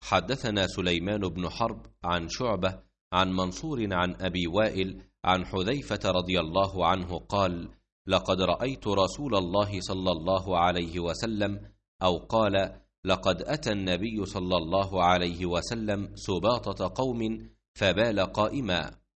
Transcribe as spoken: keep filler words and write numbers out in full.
حدثنا سليمان بن حرب عن شعبة عن منصور عن أبي وائل عن حذيفة رضي الله عنه قال: لقد رأيت رسول الله صلى الله عليه وسلم، أو قال: لقد أتى النبي صلى الله عليه وسلم سباطة قوم فبال قائما،